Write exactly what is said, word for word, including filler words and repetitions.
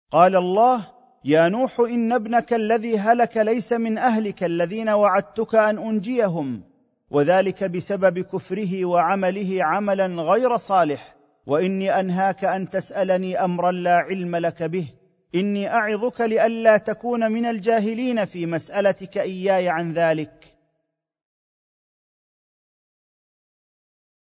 قال الله: يا نوح إن ابنك الذي هلك ليس من أهلك الذين وعدتك أن أنجيهم، وذلك بسبب كفره وعمله عملا غير صالح، وإني أنهاك أن تسألني أمرا لا علم لك به، إني أعظك لئلا تكون من الجاهلين في مسألتك إياي عن ذلك.